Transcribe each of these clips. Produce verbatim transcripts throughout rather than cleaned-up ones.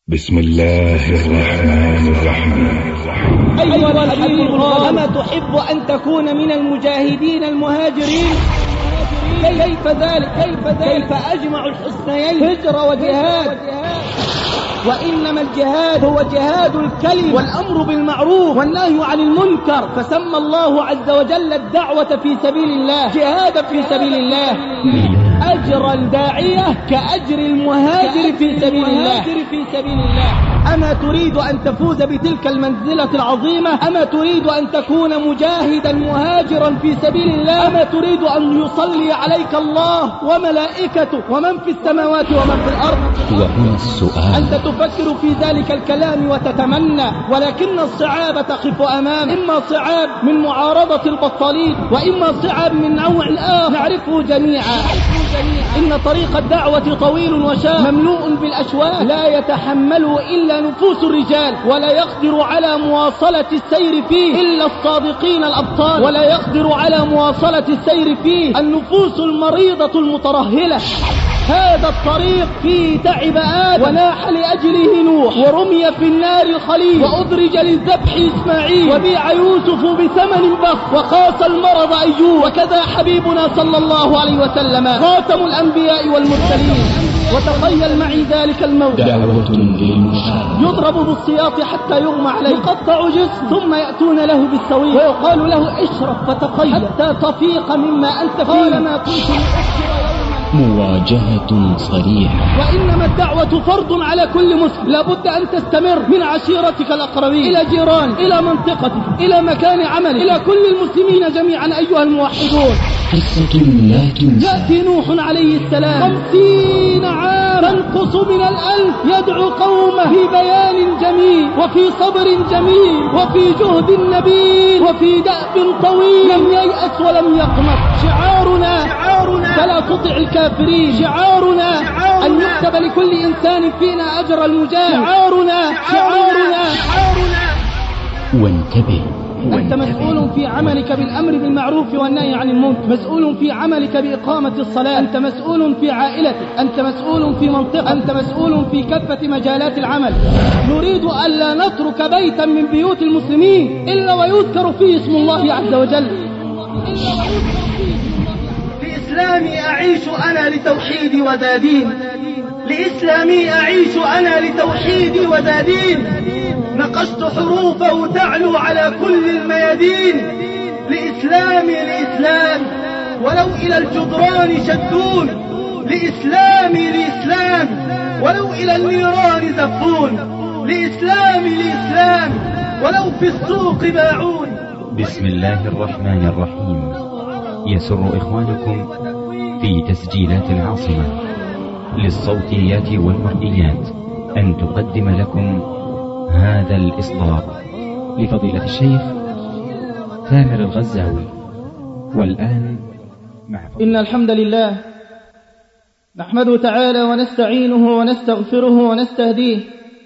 بسم الله الرحمن الرحيم. أيها الحبيب الغالي، أما تحب أن تكون من المجاهدين المهاجرين؟ كيف ذلك؟ كيف ذلك؟ كيف أجمع الحسنيين هجرة وجهاد؟ وإنما الجهاد هو جهاد الكلم والأمر بالمعروف والنهي عن المنكر، فسمى الله عز وجل الدعوة في سبيل الله جهادا في سبيل الله. أجر الداعية كأجر المهاجر في سبيل الله. أما تريد أن تفوز بتلك المنزلة العظيمة؟ أما تريد أن تكون مجاهدا مهاجرا في سبيل الله؟ أما تريد أن يصلي عليك الله وملائكته ومن في السماوات ومن في الأرض؟ وهنا السؤال، أنت تفكر في ذلك الكلام وتتمنى، ولكن الصعاب تقف أمام، إما صعاب من معارضة البطالين، وإما صعاب من نوع آخر نعرفه جميعا. إن طريق الدعوة طويل وشاق مملوء بالأشواك، لا يتحمله إلا نفوس الرجال، ولا يقدر على مواصلة السير فيه إلا الصادقين الأبطال، ولا يقدر على مواصلة السير فيه النفوس المريضة المترهلة. هذا الطريق فيه تعب آدم وناح لأجله نوح، ورمي في النار الخليل، وأدرج للذبح إسماعيل، وبيع يوسف بثمن بخس، وقاس المرض أيوب، وكذا حبيبنا صلى الله عليه وسلم خاتم الأنبياء والمرسلين. وتخيل معي ذلك الموت، دعوة للمشاهد، يضرب بالسياط حتى يغمى عليه، يقطع جسم، ثم يأتون له بالسويق ويقال له اشرب فتقيل حتى تفيق مما أنت فيه. قال ما كنت لأخبر مواجهة صريحة. وإنما الدعوة فرض على كل مسلم، لابد أن تستمر من عشيرتك الأقربين إلى جيران، إلى منطقتك، إلى مكان عمل، إلى كل المسلمين جميعا أيها الموحدون. قصة لا تنسى. يأتي نوح عليه السلام خمسين عام تنقص من الألف، يدعو قومه في بيان جميل، وفي صبر جميل، وفي جهد نبيل، وفي دأب طويل، لم ييأس ولم يقنط. شعارنا شعارنا فلا تطع الكافرين، شعارنا أن يكتب لكل إنسان فينا أجر المجاهد، شعارنا شعارنا وانتبه، أنت مسؤول في عملك بالأمر بالمعروف والنهي عن المنكر، مسؤول في عملك بإقامة الصلاة، أنت مسؤول في عائلتك، أنت مسؤول في منطقة، أنت مسؤول في كافة مجالات العمل. نريد ألا نترك بيتا من بيوت المسلمين إلا ويذكر فيه اسم الله عز وجل. لإسلامي أعيش أنا لتوحيدي وذا دين، لإسلامي أعيش أنا لتوحيدي وذا دين، نقشت حروفه تعلو على كل الميادين. لإسلامي لإسلام ولو إلى الجدران شدون، لإسلامي لإسلام ولو إلى النيران زفون، لإسلامي لإسلام ولو في السوق باعون. بسم الله الرحمن الرحيم. يسر إخوانكم في تسجيلات العاصمة للصوتيات والمرئيات أن تقدم لكم هذا الإصدار لفضيلة الشيخ ثامر الغزاوي. والآن مع إن الحمد لله نحمده تعالى ونستعينه ونستغفره ونستهديه،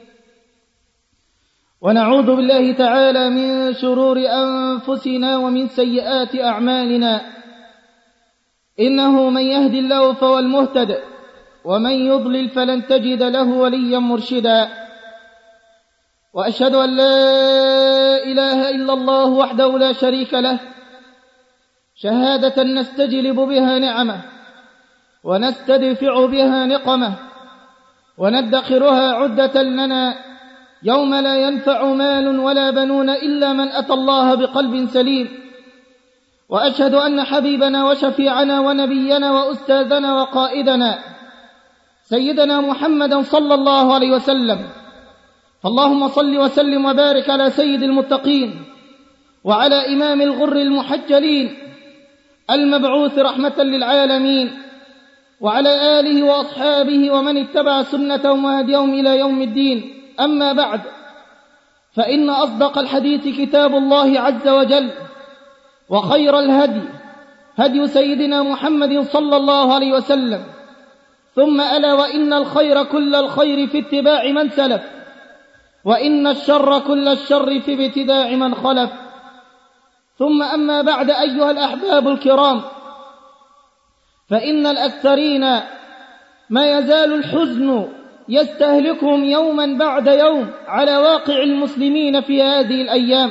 ونعوذ بالله تعالى من شرور أنفسنا ومن سيئات أعمالنا. إنه من يهد الله فهو المهتد، ومن يضلل فلن تجد له وليا مرشدا. وأشهد أن لا إله إلا الله وحده لا شريك له، شهادة نستجلب بها نعمه ونستدفع بها نقمه، وندخرها عدة لنا يوم لا ينفع مال ولا بنون إلا من أتى الله بقلب سليم. وأشهد أن حبيبنا وشفيعنا ونبينا وأستاذنا وقائدنا سيدنا محمدا صلى الله عليه وسلم. فاللهم صل وسلم وبارك على سيد المتقين وعلى إمام الغر المحجلين المبعوث رحمة للعالمين، وعلى آله وأصحابه ومن اتبع سنتهم وهديهم إلى يوم الدين. أما بعد، فإن أصدق الحديث كتاب الله عز وجل، وخير الهدي هدي سيدنا محمد صلى الله عليه وسلم، ثم ألا وإن الخير كل الخير في اتباع من سلف، وإن الشر كل الشر في ابتداع من خلف. ثم أما بعد أيها الأحباب الكرام، فإن الأكثرين ما يزال الحزن يستهلكهم يوما بعد يوم على واقع المسلمين في هذه الأيام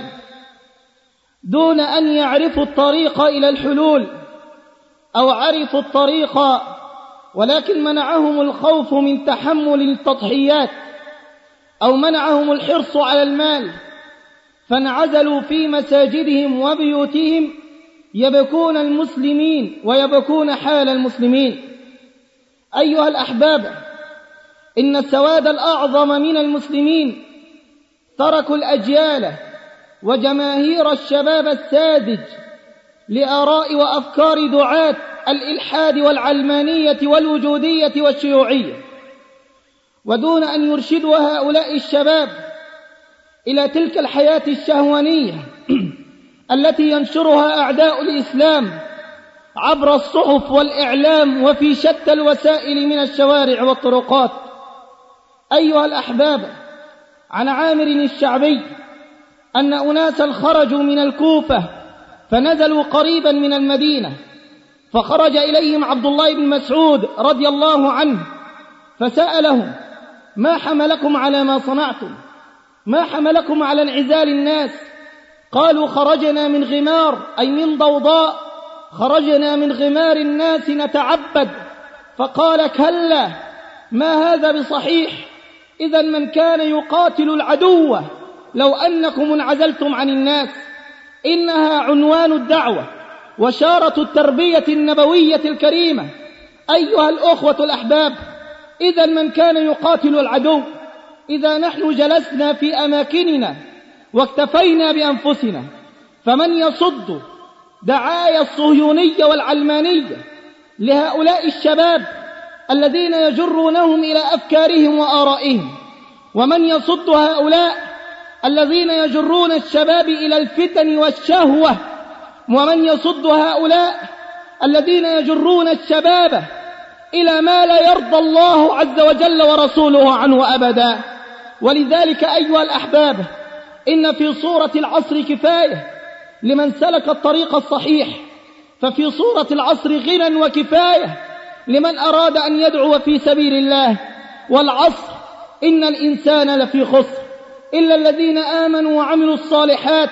دون أن يعرفوا الطريق إلى الحلول أو عرفوا الطريق ولكن منعهم الخوف من تحمل التضحيات أو منعهم الحرص على المال، فانعزلوا في مساجدهم وبيوتهم يبكون المسلمين ويبكون حال المسلمين. أيها الأحباب، إن السواد الأعظم من المسلمين تركوا الأجيال وجماهير الشباب الساذج لآراء وأفكار دعاة الإلحاد والعلمانية والوجودية والشيوعية، ودون أن يرشدوا هؤلاء الشباب إلى تلك الحياة الشهوانية التي ينشرها أعداء الإسلام عبر الصحف والإعلام وفي شتى الوسائل من الشوارع والطرقات. أيها الأحباب، عن عامر الشعبي أن أناسا خرجوا من الكوفة فنزلوا قريبا من المدينة، فخرج إليهم عبد الله بن مسعود رضي الله عنه فسألهم: ما حملكم على ما صنعتم؟ ما حملكم على انعزال الناس؟ قالوا: خرجنا من غمار، أي من ضوضاء، خرجنا من غمار الناس نتعبد. فقال: كلا، ما هذا بصحيح. إذا من كان يقاتل العدو لو أنكم انعزلتم عن الناس. إنها عنوان الدعوة وشارة التربية النبوية الكريمة. أيها الأخوة الأحباب، إذا من كان يقاتل العدو، إذا نحن جلسنا في أماكننا واكتفينا بأنفسنا، فمن يصد دعايا الصهيونية والعلمانية لهؤلاء الشباب الذين يجرونهم إلى أفكارهم وآرائهم؟ ومن يصد هؤلاء الذين يجرون الشباب إلى الفتن والشهوة؟ ومن يصد هؤلاء الذين يجرون الشباب إلى ما لا يرضى الله عز وجل ورسوله عنه أبدا؟ ولذلك أيها الأحباب، إن في صورة العصر كفاية لمن سلك الطريق الصحيح، ففي صورة العصر غنى وكفاية لمن أراد أن يدعو في سبيل الله. والعصر إن الإنسان لفي خسر إلا الذين آمنوا وعملوا الصالحات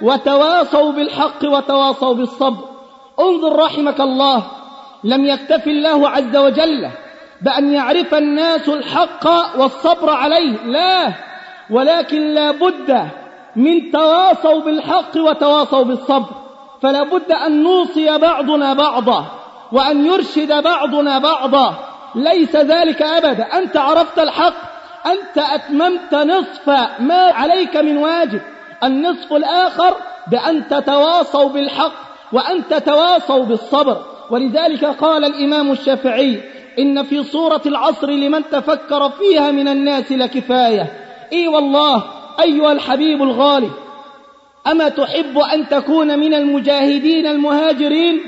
وتواصوا بالحق وتواصوا بالصبر. انظر رحمك الله، لم يكتف الله عز وجل بأن يعرف الناس الحق والصبر عليه، لا، ولكن لا بد من تواصوا بالحق وتواصوا بالصبر. فلا بد أن نوصي بعضنا بعضا وأن يرشد بعضنا بعضا. ليس ذلك أبدا، أنت عرفت الحق، أنت أتممت نصف ما عليك من واجب. النصف الآخر بأن تتواصوا بالحق وأن تتواصوا بالصبر. ولذلك قال الإمام الشافعي: إن في صورة العصر لمن تفكر فيها من الناس لكفاية. إي والله أيها الحبيب الغالي، أما تحب أن تكون من المجاهدين المهاجرين؟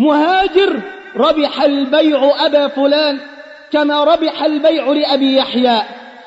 مهاجر ربح البيع أبا فلان كما ربح البيع لأبي يحيى.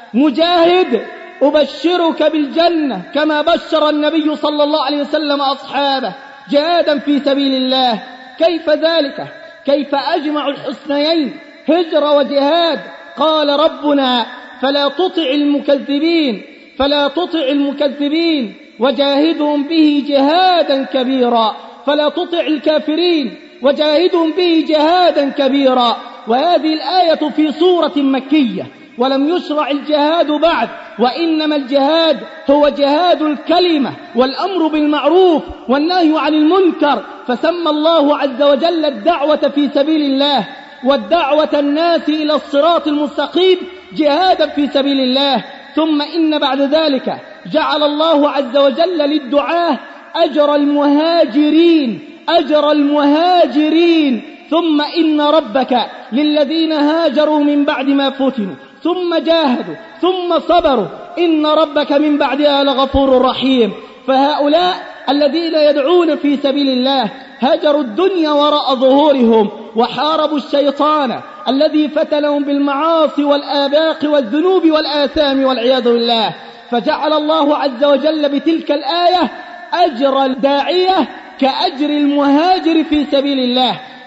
مجاهد أبشرك بالجنة كما بشر النبي صلى الله عليه وسلم أصحابه جهادا في سبيل الله. كيف ذلك؟ كيف أجمع الحسنيين، هجرة وجهاد؟ قال ربنا: فلا تطع المكذبين فلا تطع المكذبين وجاهدهم به جهادا كبيرا. فلا تطع الكافرين وجاهدهم به جهادا كبيرا. وهذه الآية في سورة مكية ولم يشرع الجهاد بعد، وإنما الجهاد هو جهاد الكلمة والأمر بالمعروف والنهي عن المنكر. فسمى الله عز وجل الدعوة في سبيل الله والدعوة الناس إلى الصراط المستقيم جهادا في سبيل الله. ثم إن بعد ذلك جعل الله عز وجل للدعاة أجر المهاجرين أجر المهاجرين ثم إن ربك للذين هاجروا من بعد ما فتنوا ثم جاهدوا ثم صبروا إن ربك من بعدها لغفور رحيم. فهؤلاء الذين يدعون في سبيل الله هجروا الدنيا وراء ظهورهم وحاربوا الشيطان الذي فتنهم بالمعاصي والآباق والذنوب والآثام والعياذ بالله. فجعل الله عز وجل بتلك الآية أجر الداعية كأجر المهاجر في سبيل الله.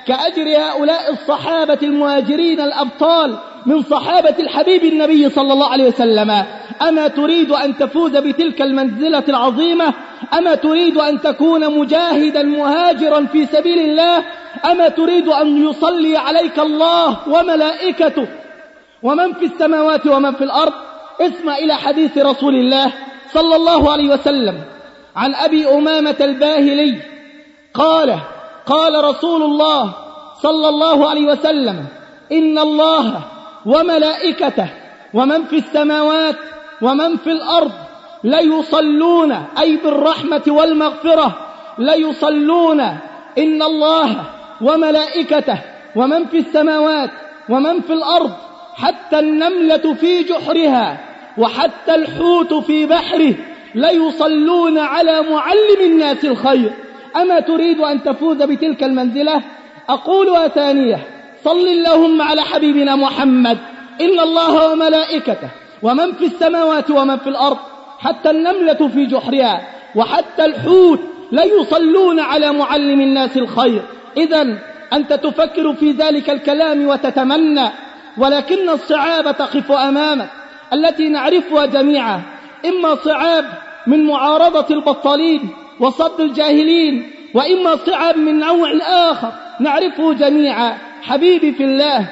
كأجر هؤلاء الصحابة المهاجرين الأبطال من صحابة الحبيب النبي صلى الله عليه وسلم. أما تريد أن تفوز بتلك المنزلة العظيمة؟ أما تريد أن تكون مجاهدا مهاجرا في سبيل الله؟ أما تريد أن يصلي عليك الله وملائكته ومن في السماوات ومن في الأرض؟ اسمع إلى حديث رسول الله صلى الله عليه وسلم عن أبي أمامة الباهلي قال قال رسول الله صلى الله عليه وسلم: إن الله وملائكته ومن في السماوات ومن في الأرض ليصلون، أي بالرحمة والمغفرة، ليصلون إن الله وملائكته ومن في السماوات ومن في الأرض حتى النملة في جحرها وحتى الحوت في بحره ليصلون على معلم الناس الخير. أما تريد أن تفوز بتلك المنزلة؟ أقولها ثانية: صل اللهم على حبيبنا محمد: إن الله وملائكته ومن في السماوات ومن في الأرض حتى النملة في جحرها وحتى الحوت ليصلون على معلم الناس الخير. إذن أنت تفكر في ذلك الكلام وتتمنى، ولكن الصعاب تقف أمامك التي نعرفها جميعا، إما صعاب من معارضة البطالين وصد الجاهلين، وإما صعاب من نوع آخر نعرفه جميعا. حبيبي في الله،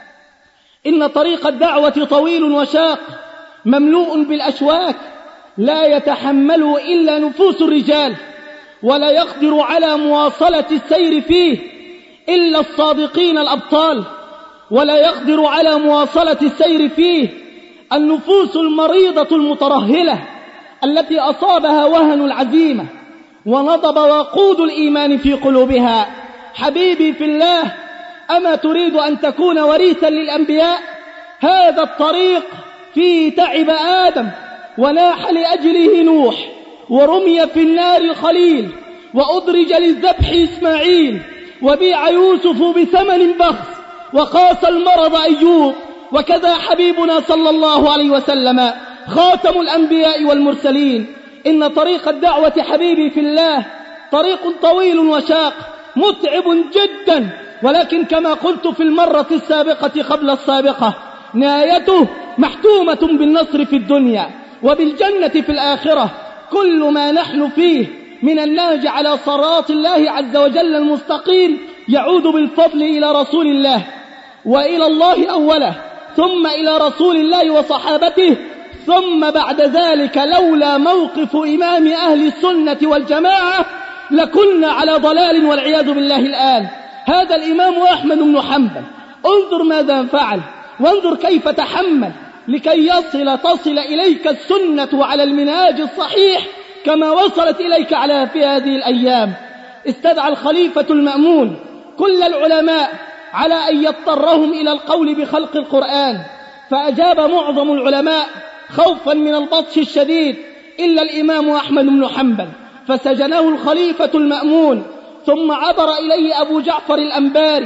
إن طريق الدعوة طويل وشاق مملوء بالأشواك لا يتحمله إلا نفوس الرجال، ولا يقدر على مواصلة السير فيه إلا الصادقين الأبطال، ولا يقدر على مواصلة السير فيه النفوس المريضة المترهلة التي أصابها وهن العزيمة ونضب وقود الإيمان في قلوبها. حبيبي في الله، أما تريد أن تكون وريثا للأنبياء؟ هذا الطريق فيه تعب آدم وناح لأجله نوح، ورمي في النار الخليل، وأدرج للذبح إسماعيل، وبيع يوسف بثمن بخس، وقاس المرض أيوب. وكذا حبيبنا صلى الله عليه وسلم خاتم الأنبياء والمرسلين. إن طريق الدعوة حبيبي في الله طريق طويل وشاق متعب جدا، ولكن كما قلت في المرة السابقة قبل السابقة، نهايته محتومة بالنصر في الدنيا وبالجنة في الآخرة. كل ما نحن فيه من النهج على صراط الله عز وجل المستقيم يعود بالفضل إلى رسول الله وإلى الله أولا، ثم إلى رسول الله وصحابته، ثم بعد ذلك لولا موقف إمام أهل السنة والجماعة لكنا على ضلال والعياذ بالله الآن. هذا الإمام أحمد بن حنبل، انظر ماذا فعل، وانظر كيف تحمل لكي يصل تصل إليك السنة على المنهاج الصحيح كما وصلت إليك على في هذه الأيام. استدعى الخليفة المأمون كل العلماء على أن يضطرهم إلى القول بخلق القرآن، فأجاب معظم العلماء خوفا من البطش الشديد إلا الإمام أحمد بن حنبل، فسجنه الخليفة المأمون. ثم عبر إليه أبو جعفر الأنباري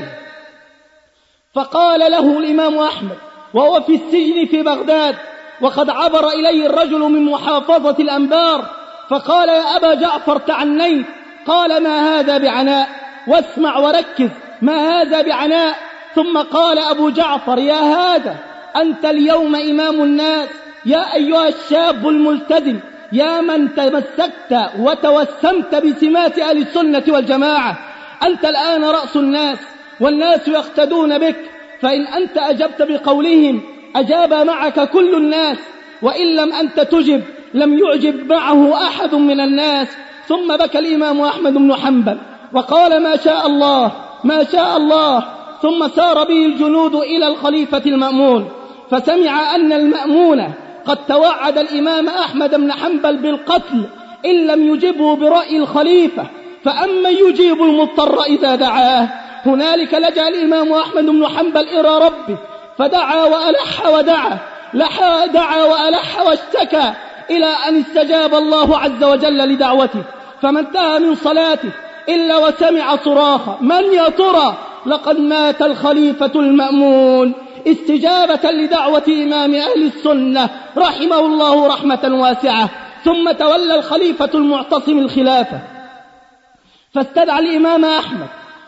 فقال له الإمام أحمد وهو في السجن في بغداد، وقد عبر إليه الرجل من محافظة الأنبار فقال: يا أبا جعفر تعنيت. قال: ما هذا بعناء، واسمع وركز، ما هذا بعناء. ثم قال أبو جعفر: يا هذا أنت اليوم إمام الناس، يا أيها الشاب الملتزم، يا من تمسكت وتوسمت بسمات أهل السنة والجماعة، أنت الآن رأس الناس والناس يقتدون بك، فإن أنت أجبت بقولهم أجاب معك كل الناس، وإن لم أنت تجب لم يعجب معه أحد من الناس. ثم بكى الإمام أحمد بن حنبل وقال: ما شاء الله ما شاء الله. ثم سار به الجنود إلى الخليفة المأمون، فسمع أن المأمون قد توعد الإمام أحمد بن حنبل بالقتل إن لم يجبه برأي الخليفة، فأما يجيب المضطر إذا دعاه. هنالك لجأ الإمام أحمد بن حنبل إلى ربه فدعا وألح ودعا، لحى دعا وألح واشتكى إلى أن استجاب الله عز وجل لدعوته، فما انتهى من صلاته إلا وسمع صراخا: من يا ترى؟ لقد مات الخليفة المأمون استجابة لدعوة إمام أهل السنة رحمه الله رحمة واسعة. ثم تولى الخليفة المعتصم الخلافة، فاستدعى الإمام أحمد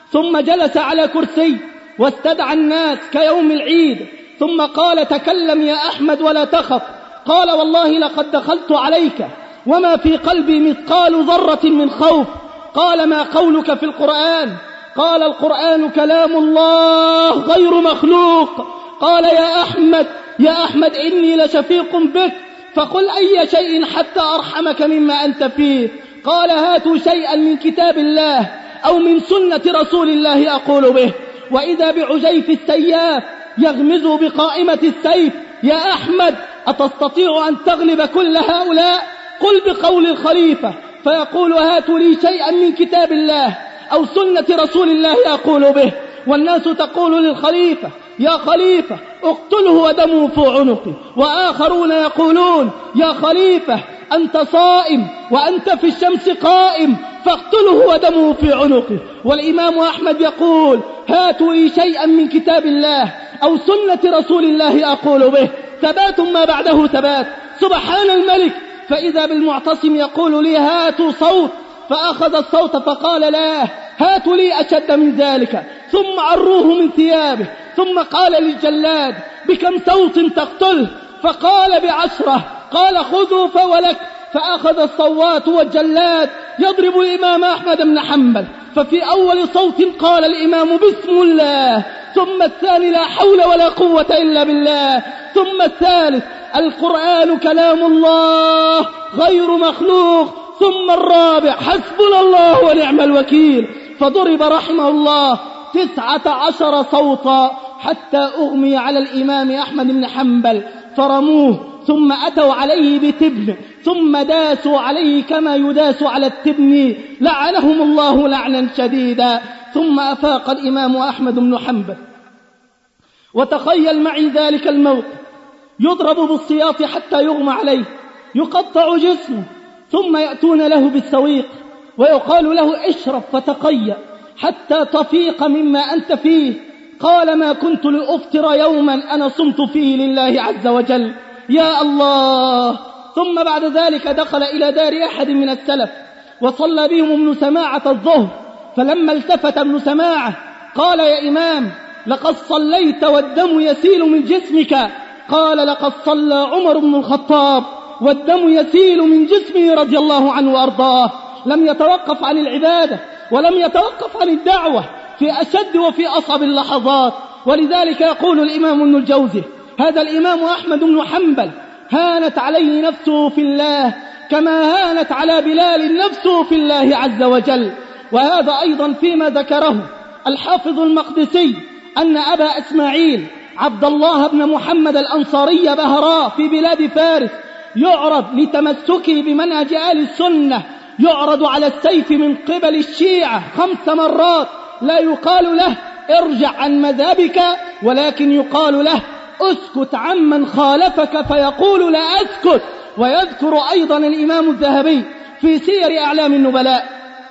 ثم جلس على كرسي واستدعى الناس كيوم العيد، ثم قال: تكلم يا أحمد ولا تخف. قال: والله لقد دخلت عليك وما في قلبي مثقال ذرة من خوف. قال: ما قولك في القرآن؟ قال: القرآن كلام الله غير مخلوق. قال: يا أحمد يا أحمد إني لشفيق بك، فقل أي شيء حتى أرحمك مما أنت فيه. قال: هاتوا شيئا من كتاب الله أو من سنة رسول الله أقول به. وإذا بعجيف السياف يغمز بقائمة السيف: يا أحمد أتستطيع أن تغلب كل هؤلاء؟ قل بقول الخليفة. فيقول: هاتوا لي شيئا من كتاب الله أو سنة رسول الله أقول به. والناس تقول للخليفة: يا خليفة اقتله ودمه في عنقه. وآخرون يقولون: يا خليفة أنت صائم وأنت في الشمس قائم، فاقتله ودمه في عنقه. والإمام أحمد يقول: هاتوا لي شيئا من كتاب الله أو سنة رسول الله أقول به. ثبات ما بعده ثبات. سبحان الملك. فإذا بالمعتصم يقول لي: هاتوا صوت. فأخذ الصوت فقال: لا، هاتوا لي أشد من ذلك. ثم عروه من ثيابه، ثم قال للجلاد: بكم صوت تقتله؟ فقال: بعشرة. قال: خذوا فولك. فأخذ الصوات والجلاد يضرب الإمام أحمد بن حنبل. ففي أول صوت قال الإمام: بسم الله. ثم الثاني: لا حول ولا قوة إلا بالله. ثم الثالث: القرآن كلام الله غير مخلوق. ثم الرابع: حسبنا الله ونعم الوكيل. فضرب رحمه الله تسعة عشر صوتا حتى أغمي على الإمام أحمد بن حنبل، فرموه. ثم أتوا عليه بتبن، ثم داسوا عليه كما يداس على التبن، لعنهم الله لعنا شديدا. ثم أفاق الإمام أحمد بن حنبل. وتخيل معي ذلك الموقف: يضرب بالسياط حتى يغمى عليه، يقطع جسمه، ثم يأتون له بالسويق ويقال له: اشرب فتقيأ حتى تفيق مما أنت فيه. قال: ما كنت لأفطر يوما أنا صمت فيه لله عز وجل. يا الله. ثم بعد ذلك دخل إلى دار أحد من السلف وصلى بهم ابن سماعة الظهر. فلما التفت ابن سماعة قال: يا إمام، لقد صليت والدم يسيل من جسمك. قال: لقد صلى عمر بن الخطاب والدم يسيل من جسمه رضي الله عنه وأرضاه. لم يتوقف عن العبادة ولم يتوقف عن الدعوة في أشد وفي أصعب اللحظات. ولذلك يقول الإمام ابن الجوزي: هذا الإمام أحمد بن حنبل هانت عليه نفسه في الله كما هانت على بلال نفسه في الله عز وجل. وهذا أيضا فيما ذكره الحافظ المقدسي أن أبا إسماعيل عبد الله بن محمد الأنصاري بهراء في بلاد فارس يعرض لتمسكه بمنهج آل السنة، يعرض على السيف من قبل الشيعة خمس مرات. لا يقال له: ارجع عن مذهبك، ولكن يقال له: اسكت عمن خالفك، فيقول: لا أسكت. ويذكر أيضا الإمام الذهبي في سير أعلام النبلاء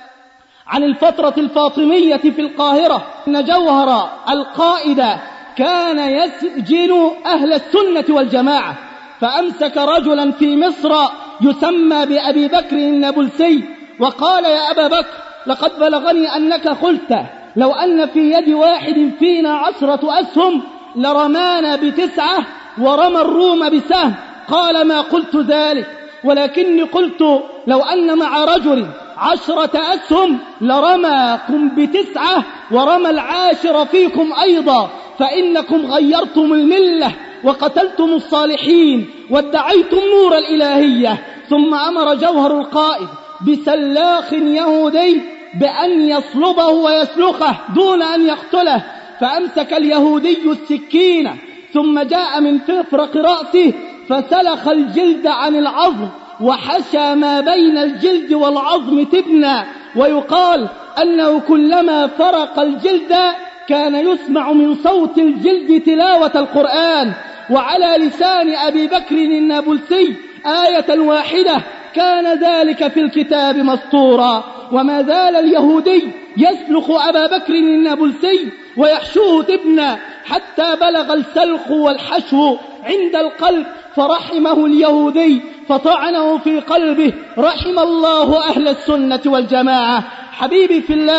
عن الفترة الفاطمية في القاهرة أن جوهر القائد كان يسجن أهل السنة والجماعة، فأمسك رجلا في مصر يسمى بأبي بكر النابلسي وقال: يا أبا بكر، لقد بلغني أنك قلت: لو أن في يد واحد فينا عشرة أسهم لرمانا بتسعة ورمى الروم بسهم. قال: ما قلت ذلك، ولكني قلت: لو أن مع رجل عشرة أسهم لرماكم بتسعة ورمى العاشر فيكم أيضا، فإنكم غيرتم الملة وقتلتم الصالحين وادعيتم نور الإلهية. ثم أمر جوهر القائد بسلاخ يهودي بأن يصلبه ويسلخه دون أن يقتله، فأمسك اليهودي السكين ثم جاء من ففرق رأسه فسلخ الجلد عن العظم وحشى ما بين الجلد والعظم تبنا. ويقال أنه كلما فرق الجلد كان يسمع من صوت الجلد تلاوة القرآن. وعلى لسان أبي بكر النابلسي آية واحدة كان ذلك في الكتاب مسطورا. وما زال اليهودي يسلخ أبا بكر النابلسي ويحشوه تبنا حتى بلغ السلخ والحشو عند القلب، فرحمه اليهودي فطعنه في قلبه: رحم الله أهل السنة والجماعة. حبيبي في الله،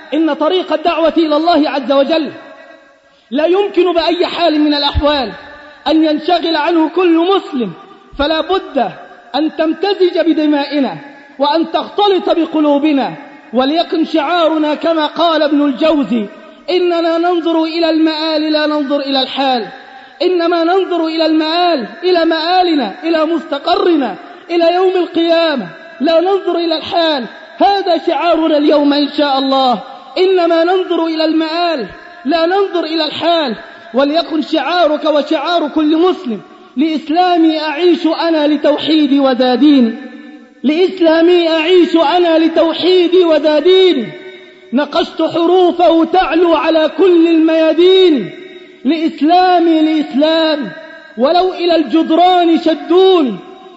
إن طريق الدعوة إلى الله عز وجل لا يمكن بأي حال من الأحوال أن ينشغل عنه كل مسلم، فلا بد أن تمتزج بدمائنا وأن تختلط بقلوبنا، وليكن شعارنا كما قال ابن الجوزي: إننا ننظر إلى المآل لا ننظر إلى الحال، إنما ننظر إلى المآل، إلى مآلنا، إلى مستقرنا، إلى يوم القيامة، لا ننظر إلى الحال. هذا شعارنا اليوم إن شاء الله، إنما ننظر إلى المآل لا ننظر إلى الحال. وليكن شعارك وشعار كل مسلم: لإسلامي أعيش أنا لتوحيدي وذا ديني، لإسلامي أعيش أنا لتوحيدي وذا ديني، نقشت حروفه تعلو على كل الميادين، لإسلامي لإسلامي ولو إلى الجدران شدوني،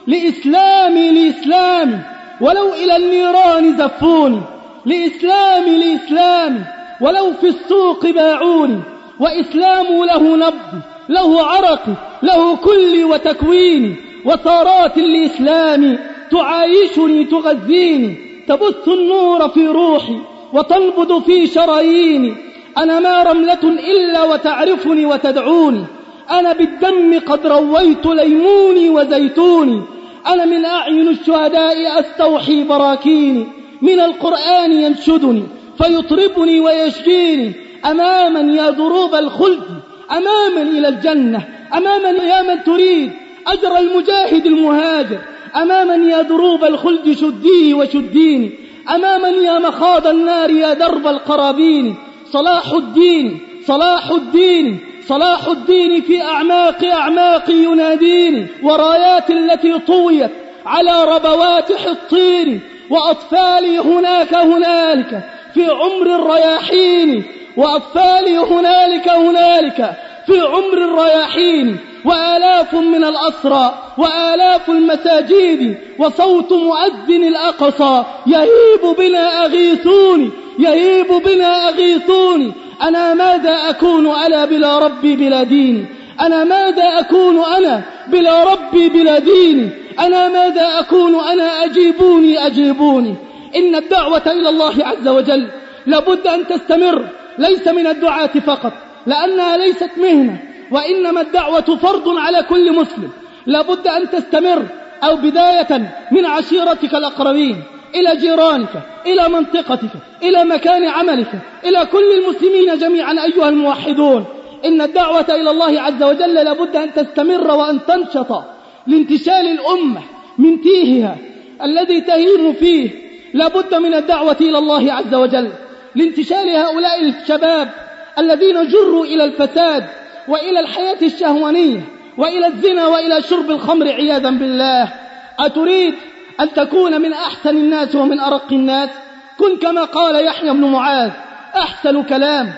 لإسلامي لإسلامي ولو إلى النيران زفوني، لإسلامي لإسلامي ولو في السوق باعوني، وإسلام له نبض له عرق له كل وتكويني، وثارات الإسلام تعايشني تغذيني، تبث النور في روحي وتنبض في شراييني، أنا ما رملة إلا وتعرفني وتدعوني، أنا بالدم قد رويت ليموني وزيتوني، أنا من أعين الشهداء أستوحي براكيني، من القرآن ينشدني فيطربني ويشجيني، أماما يا دروب الخلد، أماما إلى الجنة، أماما يا من تريد أجر المجاهد المهاجر، أماما يا دروب الخلد شديه وشديني، أماما يا مخاض النار يا درب القرابين، صلاح الدين صلاح الدين صلاح الدين في أعماق أعماق يناديني، ورايات التي طويت على ربوات حطين، وأطفالي هناك هنالك في عمر الرياحين، وأطفالي هنالك هنالك في عمر الرياحين، وآلاف من الأسرى وآلاف المساجد، وصوت مؤذن الأقصى يهيب بنا أغيثوني، يهيب بنا أغيثوني، أنا ماذا أكون أنا بلا ربي بلا ديني، أنا ماذا أكون أنا بلا ربي بلا ديني، أنا ماذا أكون أنا أجيبوني أجيبوني. إن الدعوة إلى الله عز وجل لابد أن تستمر، ليس من الدعاة فقط لأنها ليست مهنة، وإنما الدعوة فرض على كل مسلم، لابد أن تستمر، أو بداية من عشيرتك الأقربين إلى جيرانك إلى منطقتك إلى مكان عملك إلى كل المسلمين جميعا أيها الموحدون. إن الدعوة إلى الله عز وجل لابد أن تستمر وأن تنشط لانتشال الأمة من تيهها الذي تهيم فيه، لابد من الدعوة إلى الله عز وجل لانتشال هؤلاء الشباب الذين جروا إلى الفساد وإلى الحياة الشهوانية وإلى الزنا وإلى شرب الخمر عياذا بالله. أتريد أن تكون من أحسن الناس ومن أرق الناس؟ كن كما قال يحيى بن معاذ: أحسن كلام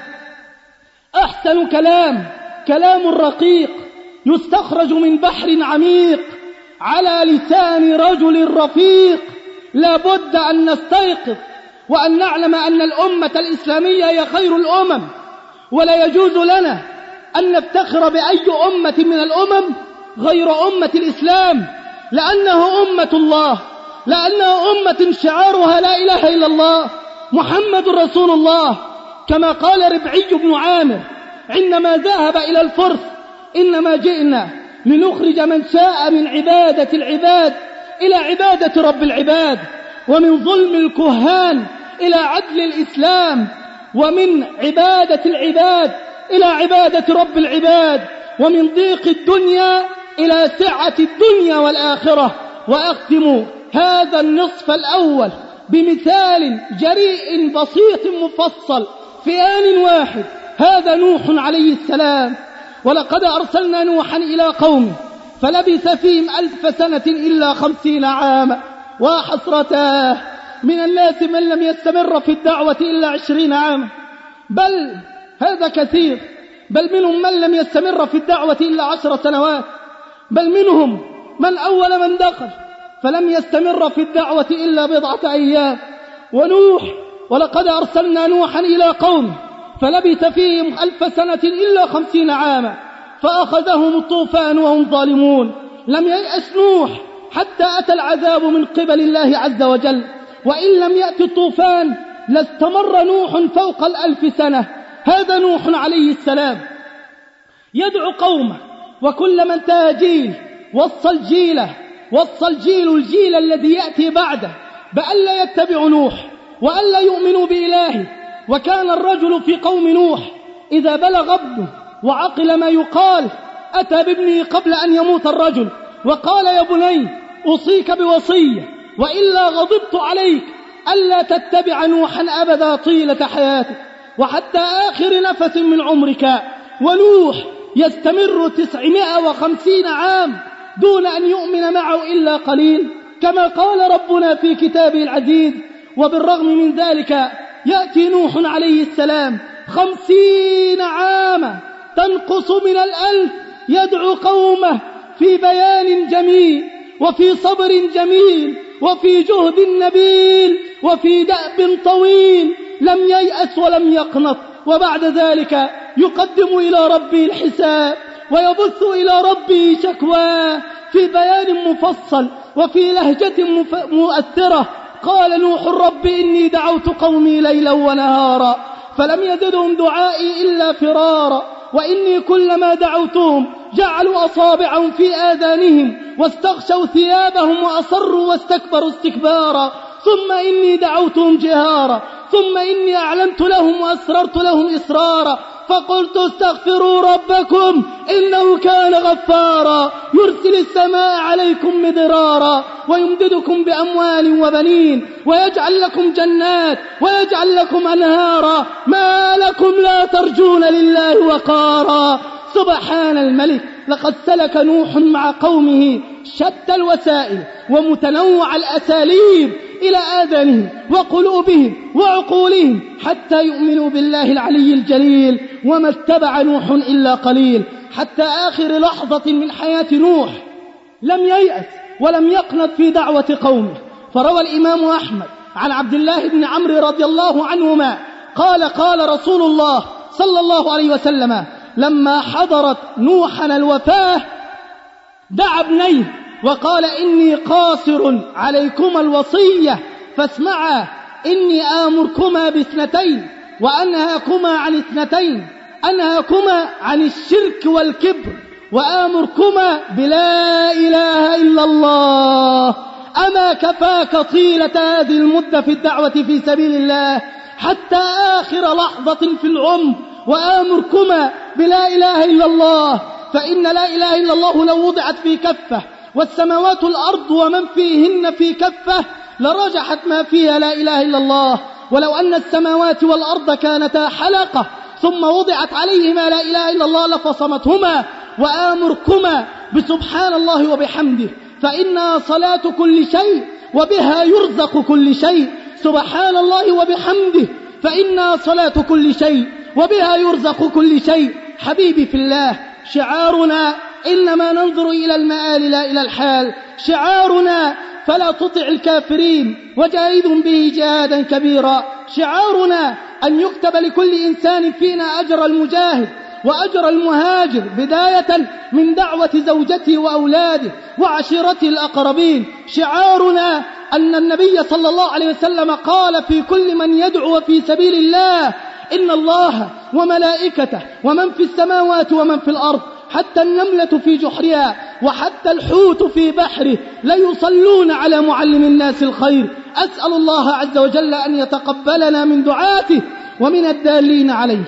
أحسن كلام كلام رقيق يستخرج من بحر عميق على لسان رجل رفيق. لا بد أن نستيقظ وأن نعلم أن الأمة الإسلامية هي خير الأمم، ولا يجوز لنا أن نفتخر بأي أمة من الأمم غير أمة الإسلام، لأنه أمة الله، لأنه أمة شعارها لا إله إلا الله محمد رسول الله، كما قال ربعي بن عامر عندما ذهب إلى الفرس: إنما جئنا لنخرج من شاء من عبادة العباد إلى عبادة رب العباد، ومن ظلم الكهان إلى عدل الإسلام، ومن عبادة العباد إلى عبادة رب العباد، ومن ضيق الدنيا إلى سعة الدنيا والآخرة. وأختم هذا النصف الأول بمثال جريء بسيط مفصل في آن واحد. هذا نوح عليه السلام: ولقد أرسلنا نوحا إلى قومه فلبث فيهم ألف سنة إلا خمسين عاما. وحسرتاه من الناس من لم يستمر في الدعوة إلا عشرين عاما، بل هذا كثير، بل منهم من لم يستمر في الدعوة إلا عشر سنوات، بل منهم من أول من دخل فلم يستمر في الدعوة إلا بضعة أيام. ونوح: ولقد أرسلنا نوحا إلى قومه فلبث فيهم ألف سنة إلا خمسين عاما فأخذهم الطوفان وهم ظالمون. لم ييأس نوح حتى أتى العذاب من قبل الله عز وجل، وإن لم يأتي الطوفان لاستمر نوح فوق الألف سنة. هذا نوح عليه السلام يدعو قومه، وكلما انتهى جيل وصى الجيل وصى الجيل الجيل الذي يأتي بعده بألا يتبعوا نوح وألا يؤمنوا بإلهه. وكان الرجل في قوم نوح إذا بلغ ابنه وعقل ما يقال أتى بابنه قبل أن يموت الرجل وقال: يا بني أوصيك بوصية، وإلا غضبت عليك ألا تتبع نوحا أبدا طيلة حياتك وحتى آخر نفس من عمرك. ونوح يستمر تسعمائة وخمسين عام دون أن يؤمن معه إلا قليل، كما قال ربنا في كتابه العزيز. وبالرغم من ذلك يأتي نوح عليه السلام خمسين عاما تنقص من الألف يدعو قومه في بيان جميل وفي صبر جميل وفي جهد نبيل وفي دأب طويل، لم ييأس ولم يقنط. وبعد ذلك يقدم إلى ربه الحساب ويبث إلى ربه شكواه في بيان مفصل وفي لهجة مؤثرة. قال نوح: رب إني دعوت قومي ليلا ونهارا فلم يزدهم دعائي إلا فرارا، وإني كلما دعوتهم جعلوا أصابعهم في آذانهم واستغشوا ثيابهم وأصروا واستكبروا استكبارا، ثم إني دعوتهم جهارا ثم إني أعلنت لهم وأسررت لهم إسرارا، فقلت استغفروا ربكم إنه كان غفارا يرسل السماء عليكم مدرارا ويمددكم بأموال وبنين ويجعل لكم جنات ويجعل لكم أنهارا، ما لكم لا ترجون لله وقارا. سبحان الملك، لقد سلك نوح مع قومه شتى الوسائل ومتنوع الأساليب إلى آذانهم وقلوبهم وعقولهم حتى يؤمنوا بالله العلي الجليل، وما اتبع نوح إلا قليل. حتى آخر لحظة من حياة نوح لم ييأس ولم يقنط في دعوة قومه. فروى الإمام أحمد عن عبد الله بن عمرو رضي الله عنهما قال: قال رسول الله صلى الله عليه وسلم: لما حضرت نوحا الوفاة دعا ابنيه وقال: إني قاصر عليكما الوصية فاسمعا، إني آمركما باثنتين وأنهاكما عن اثنتين، أنهاكما عن الشرك والكبر وآمركما بلا إله إلا الله. أما كفاك طيلة هذه المدة في الدعوة في سبيل الله حتى آخر لحظة في العمر، وآمركما بلا إله إلا الله، فإن لا إله إلا الله لو وضعت في كفة والسماوات والأرض ومن فيهن في كفة لرجحت ما فيها لا إله إلا الله. ولو أن السماوات والأرض كانتا حلقة ثم وضعت عليهما لا إله إلا الله لفصمتهما. وآمركما بسبحان الله وبحمده، فإنها صلاة كل شيء وبها يرزق كل شيء. سبحان الله وبحمده، فإنها صلاة كل شيء وبها يرزق كل شيء. حبيبي في الله، شعارنا إنما ننظر إلى المآل لا إلى الحال. شعارنا فلا تطع الكافرين وجاهدهم به جهادا كبيرا. شعارنا أن يكتب لكل إنسان فينا أجر المجاهد وأجر المهاجر، بداية من دعوة زوجته وأولاده وعشيرته الأقربين. شعارنا أن النبي صلى الله عليه وسلم قال في كل من يدعو في سبيل الله: إن الله وملائكته ومن في السماوات ومن في الأرض حتى النملة في جحرها وحتى الحوت في بحره ليصلون على معلم الناس الخير. أسأل الله عز وجل أن يتقبلنا من دعاته ومن الدالين عليه.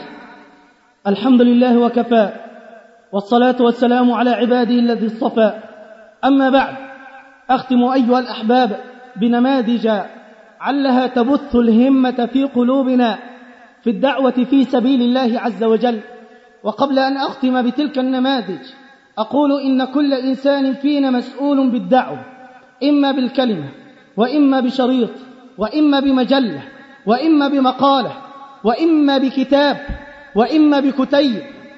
الحمد لله وكفى، والصلاة والسلام على عباده الذي اصطفى. أما بعد، أختم أيها الأحباب بنماذج علها تبث الهمة في قلوبنا في الدعوة في سبيل الله عز وجل. وقبل أن أختم بتلك النماذج أقول إن كل إنسان فينا مسؤول بالدعوة، إما بالكلمة وإما بشريط وإما بمجلة وإما بمقالة وإما بكتاب وإما بكتيب،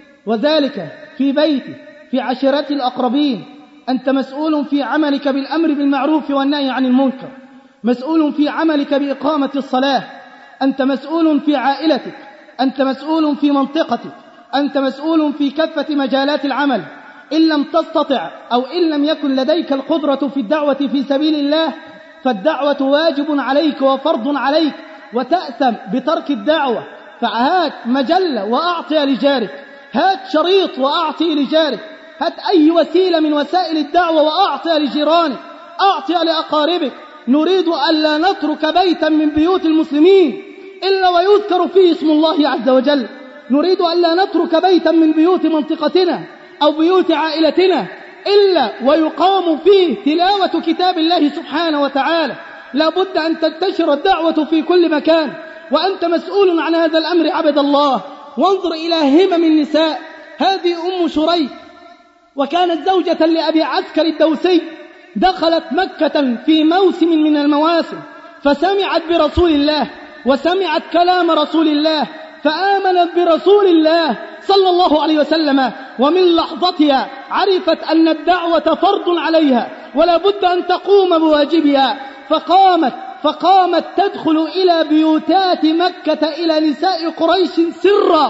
وذلك في بيتي في عشيرة الأقربين. أنت مسؤول في عملك بالأمر بالمعروف والنهي عن المنكر، مسؤول في عملك بإقامة الصلاة، أنت مسؤول في عائلتك، أنت مسؤول في منطقتك، أنت مسؤول في كافة مجالات العمل. إن لم تستطع أو إن لم يكن لديك القدرة في الدعوة في سبيل الله، فالدعوة واجب عليك وفرض عليك وتأثم بترك الدعوة، فهات مجلة وأعطي لجارك، هات شريط وأعطي لجارك، هات أي وسيلة من وسائل الدعوة وأعطي لجيرانك، أعطي لأقاربك. نريد ألا نترك بيتا من بيوت المسلمين إلا ويذكر فيه اسم الله عز وجل. نريد ألا نترك بيتا من بيوت منطقتنا أو بيوت عائلتنا إلا ويقام فيه تلاوة كتاب الله سبحانه وتعالى. لا بد أن تنتشر الدعوة في كل مكان، وأنت مسؤول عن هذا الأمر عبد الله. وانظر إلى همم النساء. هذه أم شريك، وكانت زوجة لأبي عسكر الدوسي، دخلت مكة في موسم من المواسم، فسمعت برسول الله وسمعت كلام رسول الله، فآمنت برسول الله صلى الله عليه وسلم، ومن لحظتها عرفت أن الدعوة فرض عليها ولا بد أن تقوم بواجبها، فقامت فقامت تدخل إلى بيوتات مكة إلى نساء قريش سرا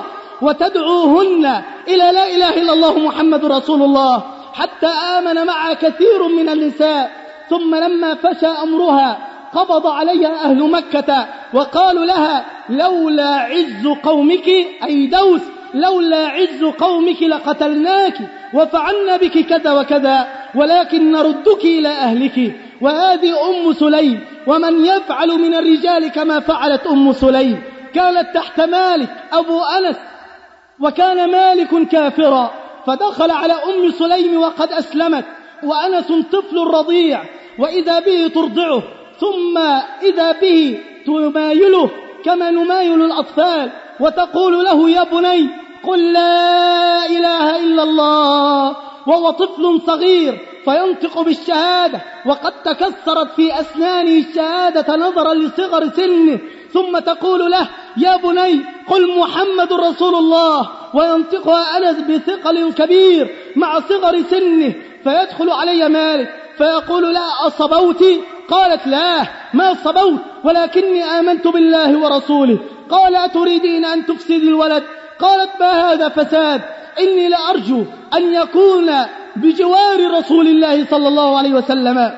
وتدعوهن إلى لا إله إلا الله محمد رسول الله، حتى آمن معها كثير من النساء. ثم لما فشى أمرها قبض عليها أهل مكة وقالوا لها: لولا عز قومك، أي دوس، لولا عز قومك لقتلناك وفعلنا بك كذا وكذا، ولكن نردك إلى أهلك. وهذه أم سليم، ومن يفعل من الرجال كما فعلت أم سليم. كانت تحت مالك أبو أنس، وكان مالك كافرا، فدخل على أم سليم وقد أسلمت، وأنس طفل رضيع، وإذا به ترضعه، ثم إذا به تمايله كما نمايل الأطفال، وتقول له: يا بني قل لا إله إلا الله، وهو طفل صغير فينطق بالشهادة، وقد تكسرت في أسنانه الشهادة نظرا لصغر سنه، ثم تقول له: يا بني قل محمد رسول الله، وينطقها أنس بثقل كبير مع صغر سنه. فيدخل علي مالك فيقول: لا أصبوت؟ قالت: لا ما صبوت، ولكني آمنت بالله ورسوله. قال: أتريدين أن تفسد الولد؟ قالت: ما هذا فساد، إني لأرجو أن يكون بجوار رسول الله صلى الله عليه وسلم.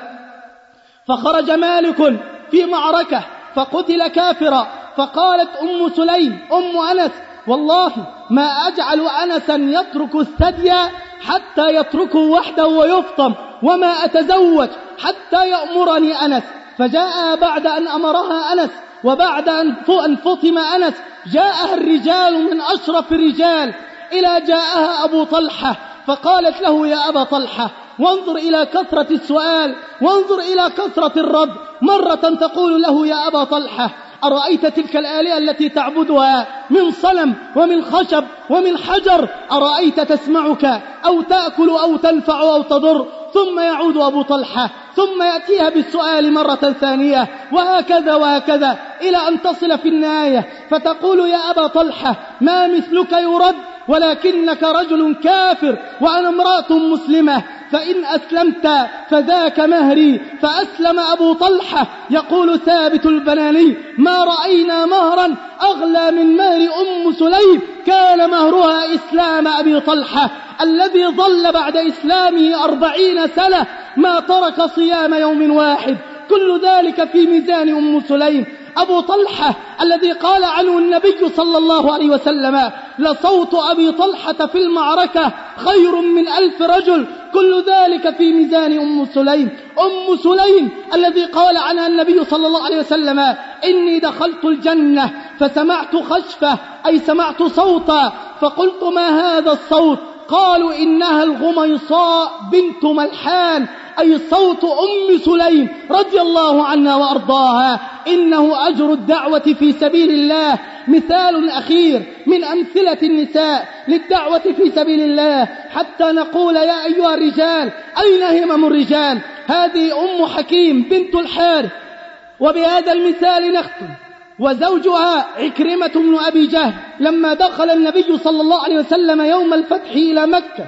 فخرج مالك في معركة فقتل كافرا، فقالت أم سليم أم أنس: والله ما أجعل أنسا يترك الثدي حتى يتركه وحده ويفطم، وما أتزوج حتى يأمرني أنس. فجاء بعد أن أمرها أنس، وبعد أن فطم أنس جاءها الرجال من أشرف الرجال، إلى جاءها أبو طلحة، فقالت له: يا أبا طلحة، وانظر إلى كثرة السؤال، وانظر إلى كثرة الرد. مرة تقول له: يا أبا طلحة، أرأيت تلك الآلهة التي تعبدها من صنم ومن خشب ومن حجر، أرأيت تسمعك أو تأكل أو تنفع أو تضر؟ ثم يعود أبو طلحة ثم يأتيها بالسؤال مرة ثانية، وهكذا وهكذا إلى أن تصل في النهاية فتقول: يا أبا طلحة، ما مثلك يرد، ولكنك رجل كافر وأنا امرأة مسلمة، فإن أسلمت فذاك مهري. فأسلم أبو طلحة. يقول ثابت البناني: ما رأينا مهرا أغلى من مهر أم سليم، كان مهرها إسلام أبي طلحة الذي ظل بعد إسلامه أربعين سنة ما ترك صيام يوم واحد. كل ذلك في ميزان أم سليم. أبو طلحة الذي قال عنه النبي صلى الله عليه وسلم: لصوت أبي طلحة في المعركة خير من ألف رجل، كل ذلك في ميزان أم سليم. أم سليم الذي قال عنها النبي صلى الله عليه وسلم: إني دخلت الجنة فسمعت خشفة، أي سمعت صوتا، فقلت: ما هذا الصوت؟ قالوا: إنها الغميصاء بنت ملحان، أي صوت أم سليم رضي الله عنها وأرضاها. إنه أجر الدعوة في سبيل الله مثال أخير من أمثلة النساء للدعوة في سبيل الله، حتى نقول: يا أيها الرجال أين همم الرجال؟ هذه أم حكيم بنت الحارث. وبهذا المثال نختم. وزوجها عكرمة بن أبي جهل لما دخل النبي صلى الله عليه وسلم يوم الفتح إلى مكة